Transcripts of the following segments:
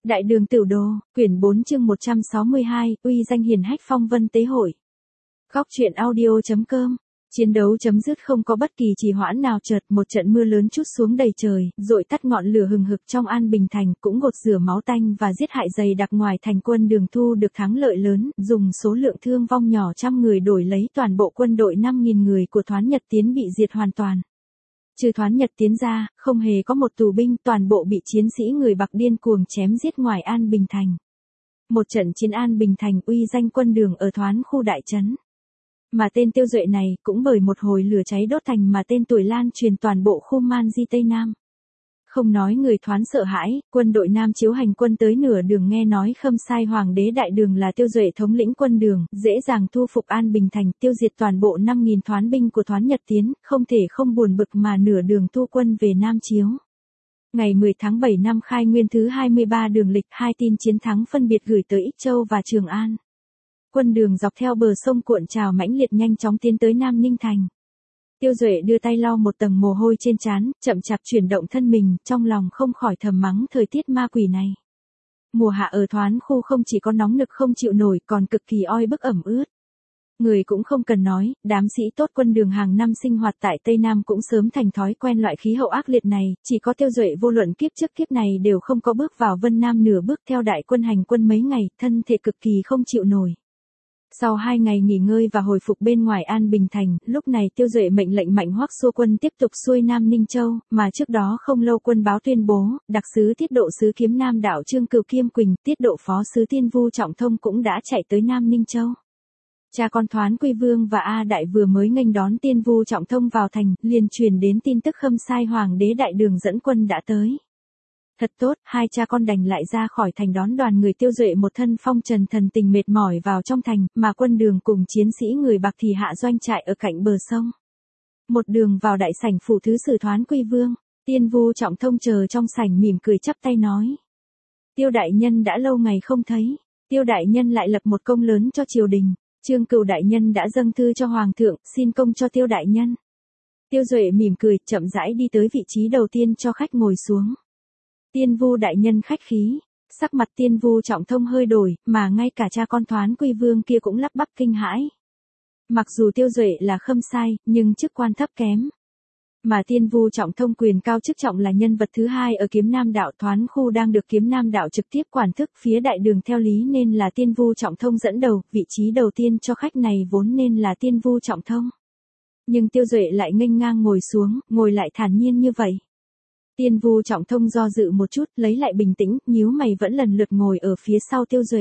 Đại đường Tửu Đồ, quyển 4 chương 162, uy danh hiển hách phong vân tế hội. Góc truyện audio.com. Chiến đấu chấm dứt không có bất kỳ trì hoãn nào, chợt một trận mưa lớn trút xuống đầy trời, dội tắt ngọn lửa hừng hực trong An Bình thành, cũng gột rửa máu tanh và giết hại dày đặc ngoài thành. Quân Đường thu được thắng lợi lớn, dùng số lượng thương vong nhỏ trăm người đổi lấy toàn bộ quân đội 5.000 người của Thoán Nhật Tiến bị diệt hoàn toàn. Trừ Thoán Nhật Tiến ra, không hề có một tù binh, toàn bộ bị chiến sĩ người Bạc điên cuồng chém giết ngoài An Bình thành. Một trận chiến An Bình thành uy danh Quân Đường ở Thoán khu đại trấn. Mà tên Tiêu Duệ này cũng bởi một hồi lửa cháy đốt thành mà tên tuổi lan truyền toàn bộ khu Man Di Tây Nam. Không nói người Thoán sợ hãi, quân đội Nam Chiếu hành quân tới nửa đường nghe nói Khâm Sai Hoàng đế Đại Đường là Tiêu Duệ thống lĩnh quân Đường, dễ dàng thu phục An Bình thành, tiêu diệt toàn bộ 5.000 Thoán binh của Thoán Nhật Tiến, không thể không buồn bực mà nửa đường thu quân về Nam Chiếu. Ngày 10 tháng 7 năm Khai Nguyên thứ 23 đường lịch, hai tin chiến thắng phân biệt gửi tới Ích Châu và Trường An. Quân Đường dọc theo bờ sông cuộn trào mãnh liệt nhanh chóng tiến tới Nam Ninh thành. Tiêu Duệ đưa tay lau một tầng mồ hôi trên trán, chậm chạp chuyển động thân mình, trong lòng không khỏi thầm mắng thời tiết ma quỷ này. Mùa hạ ở Thoán khu không chỉ có nóng nực không chịu nổi, còn cực kỳ oi bức ẩm ướt. Người cũng không cần nói, đám sĩ tốt Quân Đường hàng năm sinh hoạt tại Tây Nam cũng sớm thành thói quen loại khí hậu ác liệt này, chỉ có Tiêu Duệ vô luận kiếp trước kiếp này đều không có bước vào Vân Nam nửa bước. Theo đại quân hành quân mấy ngày, thân thể cực kỳ không chịu nổi. Sau 2 ngày nghỉ ngơi và hồi phục bên ngoài An Bình thành, lúc này Tiêu Duệ mệnh lệnh Mạnh Hoắc xua quân tiếp tục xuôi Nam Ninh Châu, mà trước đó không lâu quân báo tuyên bố, đặc sứ tiết độ sứ Kiếm Nam đạo Trương Cửu Kiêm Quỳnh, tiết độ phó sứ Tiên Vu Trọng Thông cũng đã chạy tới Nam Ninh Châu. Cha con Thoán Quy Vương và A Đại vừa mới nghênh đón Tiên Vu Trọng Thông vào thành, liền truyền đến tin tức Khâm Sai Hoàng đế Đại Đường dẫn quân đã tới. Thật tốt, hai cha con đành lại ra khỏi thành đón đoàn người. Tiêu Duệ một thân phong trần thần tình mệt mỏi vào trong thành, mà Quân Đường cùng chiến sĩ người Bạc thì hạ doanh trại ở cạnh bờ sông. Một đường vào đại sảnh phủ thứ sử Thoán Quy Vương, Tiên Vu Trọng Thông chờ trong sảnh mỉm cười chắp tay nói: Tiêu đại nhân đã lâu ngày không thấy, Tiêu đại nhân lại lập một công lớn cho triều đình, Trương Cửu đại nhân đã dâng thư cho hoàng thượng, xin công cho Tiêu đại nhân. Tiêu Duệ mỉm cười, chậm rãi đi tới vị trí đầu tiên cho khách ngồi xuống. Tiên Vu đại nhân khách khí. Sắc mặt Tiên Vu Trọng Thông hơi đổi, mà ngay cả cha con Thoán Quy Vương kia cũng lắp bắp kinh hãi. Mặc dù Tiêu Duệ là khâm sai, nhưng chức quan thấp kém. Mà Tiên Vu Trọng Thông quyền cao chức trọng, là nhân vật thứ hai ở Kiếm Nam đạo. Thoán khu đang được Kiếm Nam đạo trực tiếp quản thức, phía Đại Đường theo lý nên là Tiên Vu Trọng Thông dẫn đầu, vị trí đầu tiên cho khách này vốn nên là Tiên Vu Trọng Thông. Nhưng Tiêu Duệ lại nghênh ngang ngồi xuống, ngồi lại thản nhiên như vậy. Tiên Vu Trọng Thông do dự một chút, lấy lại bình tĩnh, nhíu mày vẫn lần lượt ngồi ở phía sau Tiêu Duệ.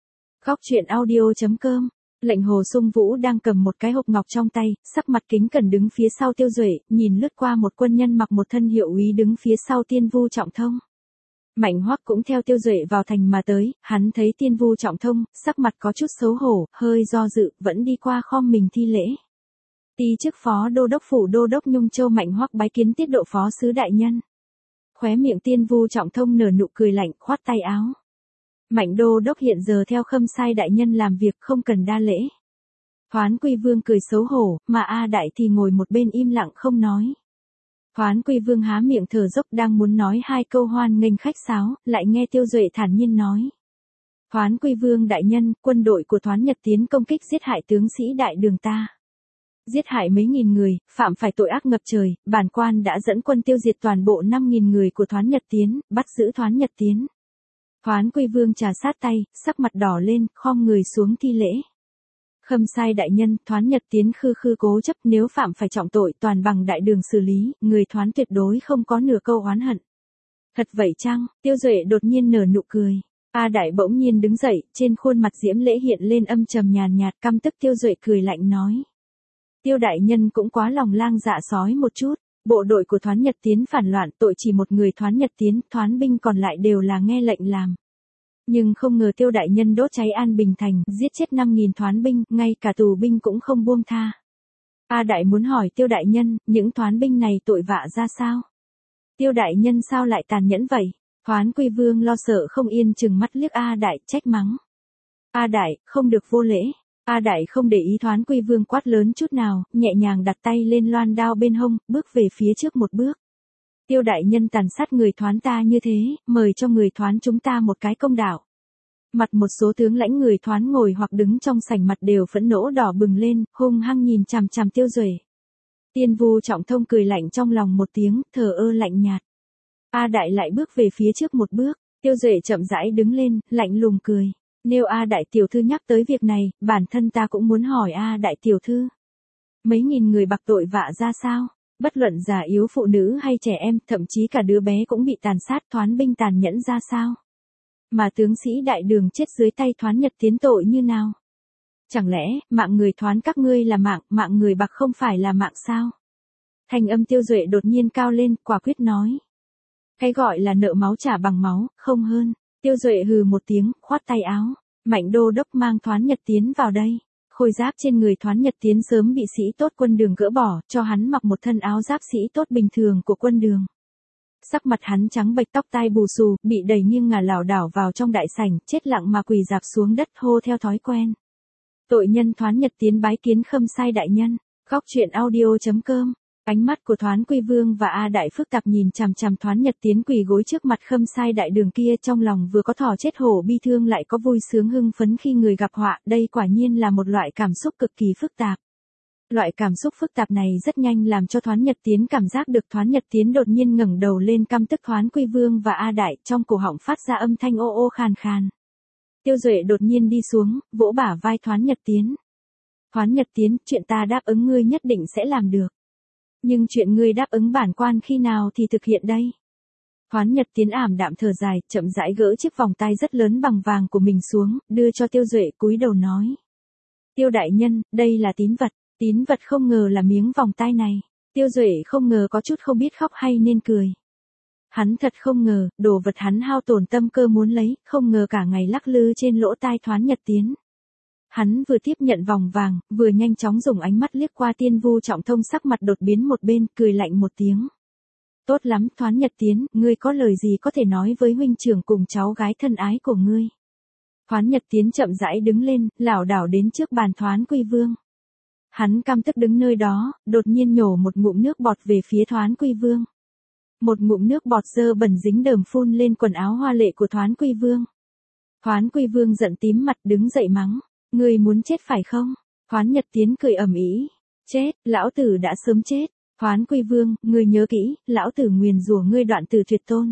Góc truyện audio.com. Lệnh Hồ Sung Vũ đang cầm một cái hộp ngọc trong tay, sắc mặt kính cẩn đứng phía sau Tiêu Duệ, nhìn lướt qua một quân nhân mặc một thân hiệu úy đứng phía sau Tiên Vu Trọng Thông. Mạnh Hoắc cũng theo Tiêu Duệ vào thành mà tới, hắn thấy Tiên Vu Trọng Thông, sắc mặt có chút xấu hổ, hơi do dự, vẫn đi qua khom mình thi lễ. Ti chức phó đô đốc phủ đô đốc Nhung Châu. Mạnh Hoắc bái kiến tiết độ phó sứ đại nhân. Khóe miệng Tiên Vu Trọng Thông nở nụ cười lạnh, khoát tay áo. Mạnh đô đốc hiện giờ theo Khâm Sai đại nhân làm việc, không cần đa lễ. Thoán Quy Vương cười xấu hổ, mà A Đại thì ngồi một bên im lặng không nói. Thoán Quy Vương há miệng thở dốc đang muốn nói hai câu hoan nghênh khách sáo, lại nghe Tiêu Duệ thản nhiên nói: Thoán Quy Vương đại nhân, quân đội của Thoán Nhật Tiến công kích giết hại tướng sĩ Đại Đường ta. Giết hại mấy nghìn người, phạm phải tội ác ngập trời, bản quan đã dẫn quân tiêu diệt toàn bộ 5.000 người của Thoán Nhật Tiến, bắt giữ Thoán Nhật Tiến. Thoán Quy Vương trà sát tay, sắc mặt đỏ lên, khom người xuống thi lễ. Khâm Sai đại nhân, Thoán Nhật Tiến khư cố chấp, nếu phạm phải trọng tội toàn bằng Đại Đường xử lý, người Thoán tuyệt đối không có nửa câu oán hận. Thật vậy chăng? Tiêu Duệ đột nhiên nở nụ cười. A Đại bỗng nhiên đứng dậy, trên khuôn mặt diễm lễ hiện lên âm trầm nhàn nhạt, căm tức. Tiêu Duệ cười lạnh nói: Tiêu đại nhân cũng quá lòng lang dạ sói một chút. Bộ đội của Thoán Nhật Tiến phản loạn, tội chỉ một người Thoán Nhật Tiến, Thoán binh còn lại đều là nghe lệnh làm. Nhưng không ngờ Tiêu đại nhân đốt cháy An Bình thành, giết chết 5.000 Thoán binh, ngay cả tù binh cũng không buông tha. A Đại muốn hỏi Tiêu đại nhân, những Thoán binh này tội vạ ra sao? Tiêu đại nhân sao lại tàn nhẫn vậy? Thoán Quy Vương lo sợ không yên trừng mắt liếc A Đại, trách mắng. A Đại, không được vô lễ. A Đại không để ý Thoán Quy Vương quát lớn chút nào, nhẹ nhàng đặt tay lên loan đao bên hông, bước về phía trước một bước. Tiêu đại nhân tàn sát người Thoán ta như thế, mời cho người Thoán chúng ta một cái công đạo. Mặt một số tướng lãnh người Thoán ngồi hoặc đứng trong sảnh mặt đều phẫn nộ đỏ bừng lên, hung hăng nhìn chằm chằm Tiêu Duệ. Tiên Vu Trọng Thông cười lạnh trong lòng một tiếng, thờ ơ lạnh nhạt. A Đại lại bước về phía trước một bước, Tiêu Duệ chậm rãi đứng lên, lạnh lùng cười. Nếu A Đại tiểu thư nhắc tới việc này, bản thân ta cũng muốn hỏi A Đại tiểu thư. Mấy nghìn người bạc tội vạ ra sao? Bất luận già yếu phụ nữ hay trẻ em, thậm chí cả đứa bé cũng bị tàn sát Thoán binh tàn nhẫn ra sao? Mà tướng sĩ đại đường chết dưới tay Thoán Nhật Tiến tội như nào? Chẳng lẽ, mạng người Thoán các ngươi là mạng người bạc không phải là mạng sao? Thanh âm Tiêu Duệ đột nhiên cao lên, quả quyết nói. Cái gọi là nợ máu trả bằng máu, không hơn. Tiêu Duệ hừ một tiếng, khoát tay áo. Mạnh đô đốc mang Thoán Nhật Tiến vào đây. Khôi giáp trên người Thoán Nhật Tiến sớm bị sĩ tốt quân đường gỡ bỏ, cho hắn mặc một thân áo giáp sĩ tốt bình thường của quân đường. Sắc mặt hắn trắng bệch, tóc tai bù xù, bị đẩy nghiêng ngả lảo đảo vào trong đại sảnh, chết lặng mà quỳ rạp xuống đất hô theo thói quen. Tội nhân Thoán Nhật Tiến bái kiến Khâm Sai đại nhân. Góc truyện audio.com. Ánh mắt của Thoán Quy Vương và A Đại phức tạp nhìn chằm chằm Thoán Nhật Tiến quỳ gối trước mặt Khâm Sai đại đường kia, trong lòng vừa có thỏ chết hổ bi thương lại có vui sướng hưng phấn khi người gặp họa, đây quả nhiên là một loại cảm xúc cực kỳ phức tạp. Loại cảm xúc phức tạp này rất nhanh làm cho Thoán Nhật Tiến cảm giác được. Thoán Nhật Tiến đột nhiên ngẩng đầu lên, căm tức Thoán Quy Vương và A Đại, trong cổ họng phát ra âm thanh ô ô khàn khàn. Tiêu Duệ đột nhiên đi xuống, vỗ bả vai Thoán Nhật Tiến. Thoán Nhật Tiến, chuyện ta đáp ứng ngươi nhất định sẽ làm được. Nhưng chuyện ngươi đáp ứng bản quan khi nào thì thực hiện đây? Thoán Nhật Tiến ảm đạm thở dài, chậm rãi gỡ chiếc vòng tay rất lớn bằng vàng của mình xuống, đưa cho Tiêu Duệ, cúi đầu nói. Tiêu đại nhân, đây là tín vật. Tín vật không ngờ là miếng vòng tay này. Tiêu Duệ không ngờ có chút không biết khóc hay nên cười. Hắn thật không ngờ, đồ vật hắn hao tổn tâm cơ muốn lấy, không ngờ cả ngày lắc lư trên lỗ tai Thoán Nhật Tiến. Hắn vừa tiếp nhận vòng vàng, vừa nhanh chóng dùng ánh mắt liếc qua Tiên Vu Trọng Thông, sắc mặt đột biến một bên, cười lạnh một tiếng. Tốt lắm, Thoán Nhật Tiến, ngươi có lời gì có thể nói với huynh trưởng cùng cháu gái thân ái của ngươi? Thoán Nhật Tiến chậm rãi đứng lên, lảo đảo đến trước bàn Thoán Quy Vương. Hắn căm tức đứng nơi đó, đột nhiên nhổ một ngụm nước bọt về phía Thoán Quy Vương. Một ngụm nước bọt dơ bẩn dính đờm phun lên quần áo hoa lệ của Thoán Quy Vương. Thoán Quy Vương giận tím mặt đứng dậy mắng. Ngươi muốn chết phải không? Thoán Nhật Tiến cười ầm ĩ. Chết, lão tử đã sớm chết. Thoán Quy Vương, ngươi nhớ kỹ, lão tử nguyền rủa ngươi đoạn tử tuyệt tôn.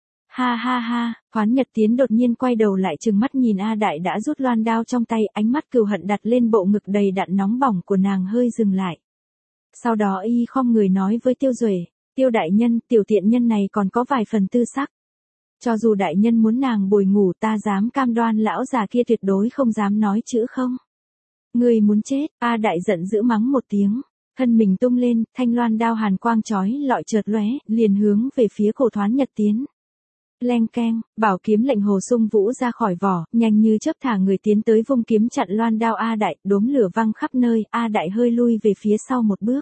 Ha ha ha, Thoán Nhật Tiến đột nhiên quay đầu lại trừng mắt nhìn A Đại đã rút loan đao trong tay, ánh mắt cừu hận đặt lên bộ ngực đầy đặn nóng bỏng của nàng, hơi dừng lại. Sau đó y khom người nói với Tiêu Duệ, Tiêu đại nhân, tiểu tiện nhân này còn có vài phần tư sắc. Cho dù đại nhân muốn nàng bồi ngủ, ta dám cam đoan lão già kia tuyệt đối không dám nói chữ không. Ngươi muốn chết? A Đại giận dữ mắng một tiếng, thân mình tung lên, thanh loan đao hàn quang chói lọi chợt lóe, liền hướng về phía cổ Thoán Nhật Tiến. Leng keng, bảo kiếm lệnh hồ sung vũ ra khỏi vỏ, nhanh như chớp thả người tiến tới vung kiếm chặn loan đao A Đại, đốm lửa văng khắp nơi, A Đại hơi lui về phía sau một bước.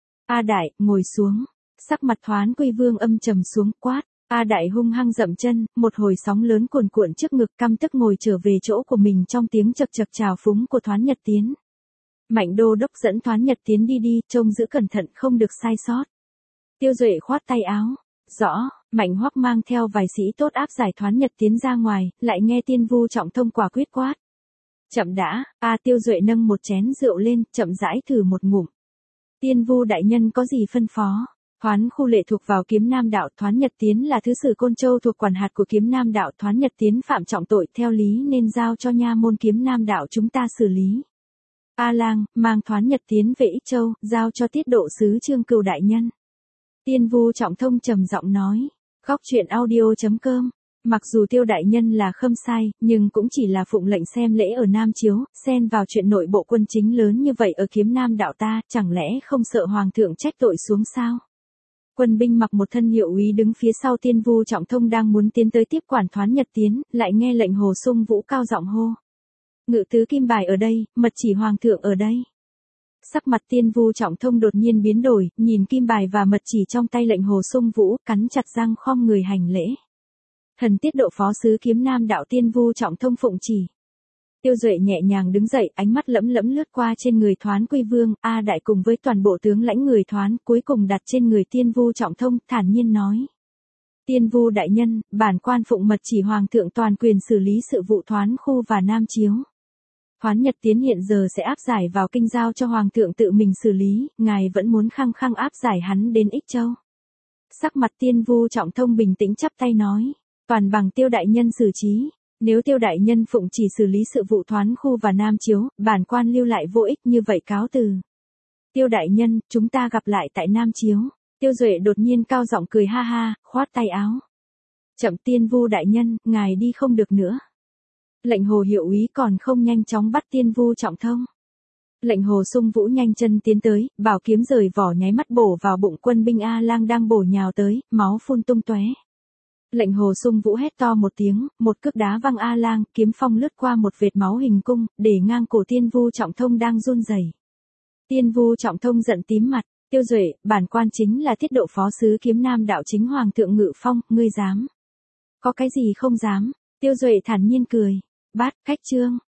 A Đại, ngồi xuống. Sắc mặt Thoán Quy Vương âm trầm xuống, quát. A Đại hung hăng dậm chân, một hồi sóng lớn cuồn cuộn trước ngực, căm tức ngồi trở về chỗ của mình trong tiếng chậc chậc trào phúng của Thoán Nhật Tiến. Mạnh đô đốc dẫn Thoán Nhật Tiến đi đi, trông giữ cẩn thận không được sai sót. Tiêu Duệ khoát tay áo. Rõ, Mạnh Hoắc mang theo vài sĩ tốt áp giải Thoán Nhật Tiến ra ngoài, lại nghe Tiên Vu Trọng Thông quả quyết quát. Chậm đã, Tiêu Duệ nâng một chén rượu lên, chậm rãi thử một ngụm. Tiên Vu đại nhân có gì phân phó? Thoán khu lệ thuộc vào Kiếm Nam đạo, Thoán Nhật Tiến là thứ sử Côn Châu thuộc quản hạt của Kiếm Nam đạo, Thoán Nhật Tiến phạm trọng tội, theo lý nên giao cho nha môn Kiếm Nam đạo chúng ta xử lý. A Lang, mang Thoán Nhật Tiến về Ích Châu, giao cho tiết độ sứ Trương Cừu đại nhân. Tiên Vu Trọng Thông trầm giọng nói. Góc truyện audio.com. Mặc dù Tiêu đại nhân là Khâm Sai, nhưng cũng chỉ là phụng lệnh xem lễ ở Nam Chiếu, xen vào chuyện nội bộ quân chính lớn như vậy ở Kiếm Nam đạo ta, chẳng lẽ không sợ hoàng thượng trách tội xuống sao? Quân binh mặc một thân hiệu úy đứng phía sau Tiên Vu Trọng Thông đang muốn tiến tới tiếp quản Thoán Nhật Tiến, lại nghe lệnh hồ sung vũ cao giọng hô. Ngự tứ Kim Bài ở đây, mật chỉ hoàng thượng ở đây. Sắc mặt Tiên Vu Trọng Thông đột nhiên biến đổi, nhìn kim bài và mật chỉ trong tay lệnh hồ sung vũ, cắn chặt răng khom người hành lễ. Thần tiết độ phó sứ Kiếm Nam đạo Tiên Vu Trọng Thông phụng chỉ. Tiêu Duệ nhẹ nhàng đứng dậy, ánh mắt lẫm lẫm lướt qua trên người Thoán Quy Vương, A Đại cùng với toàn bộ tướng lãnh người Thoán, cuối cùng đặt trên người Tiên Vu Trọng Thông, thản nhiên nói. Tiên Vu đại nhân, bản quan phụng mật chỉ hoàng thượng toàn quyền xử lý sự vụ Thoán khu và Nam Chiếu. Thoán Nhật Tiến hiện giờ sẽ áp giải vào kinh giao cho hoàng thượng tự mình xử lý, ngài vẫn muốn khăng khăng áp giải hắn đến Ích Châu. Sắc mặt Tiên Vu Trọng Thông bình tĩnh chắp tay nói, toàn bằng Tiêu đại nhân xử trí. Nếu Tiêu đại nhân phụng chỉ xử lý sự vụ Thoán khu và Nam Chiếu, bản quan lưu lại vô ích, như vậy cáo từ. Tiêu đại nhân, chúng ta gặp lại tại Nam Chiếu. Tiêu Duệ đột nhiên cao giọng cười ha ha, khoát tay áo. Chậm, Tiên Vu đại nhân, ngài đi không được nữa. Lệnh Hồ hiệu úy còn không nhanh chóng bắt Tiên Vu Trọng Thông. Lệnh Hồ Sung Vũ nhanh chân tiến tới, bảo kiếm rời vỏ nháy mắt bổ vào bụng quân binh A Lang đang bổ nhào tới, máu phun tung tóe. Lệnh Hồ Sung Vũ hét to một tiếng, một cước đá văng A Lang, kiếm phong lướt qua một vệt máu hình cung, để ngang cổ Tiên Vu Trọng Thông đang run rẩy. Tiên Vu Trọng Thông giận tím mặt, Tiêu Duệ, bản quan chính là tiết độ phó sứ kiếm nam đạo chính hoàng thượng Ngự Phong, ngươi dám? Có cái gì không dám? Tiêu Duệ thản nhiên cười. Bát, khách trương.